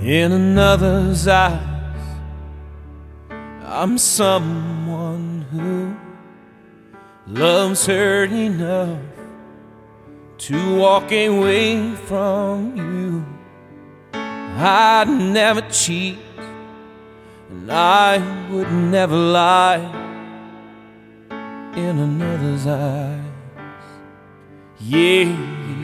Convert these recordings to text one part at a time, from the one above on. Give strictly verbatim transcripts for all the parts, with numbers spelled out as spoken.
In another's eyes, I'm someone who loves her enough to walk away from you. I'd never cheat, and I would never lie. In another's eyes, yeah.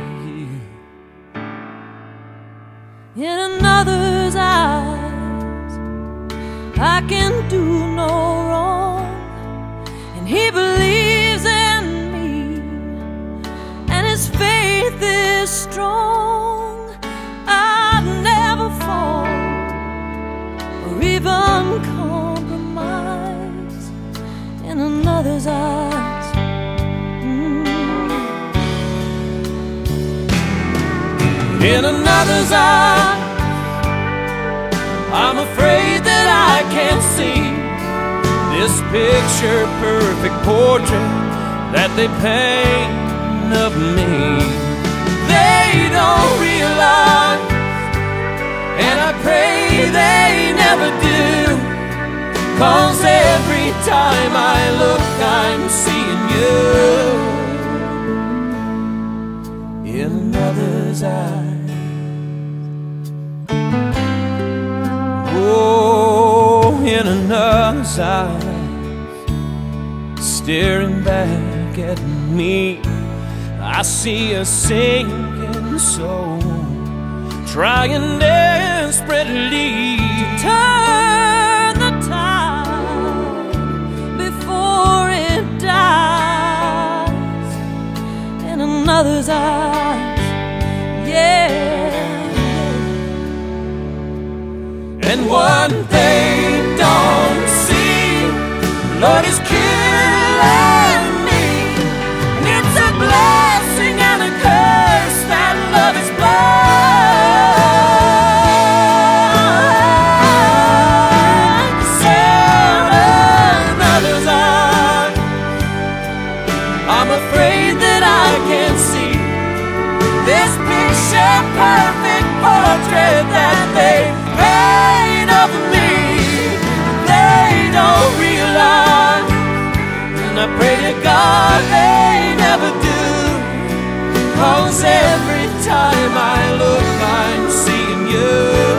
In another's eyes, I can do no wrong, and he believes in me, and his faith is strong. I'd never fall or even compromise in another's eyes. In another's eyes, I'm afraid that I can't see this picture-perfect portrait that they paint of me. They don't realize, and I pray they never do, 'cause every time I look I'm seeing you in another's eyes. Oh, in another's eyes, staring back at me, I see a sinking soul trying desperately to turn the tide before it dies. In another's eyes, yeah. And what they don't see, Lord, is killing me. And it's a blessing and a curse that love is blind. In another's eyes, I'm afraid that I can't see this picture-perfect portrait that they paint of me. They don't realize, and I pray to God they never do, 'cause every time I look I'm seeing you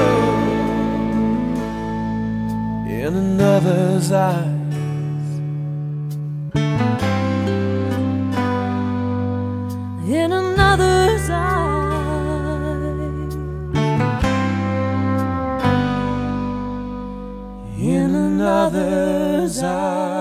in another's eyes. In another's eyes, In another's eyes.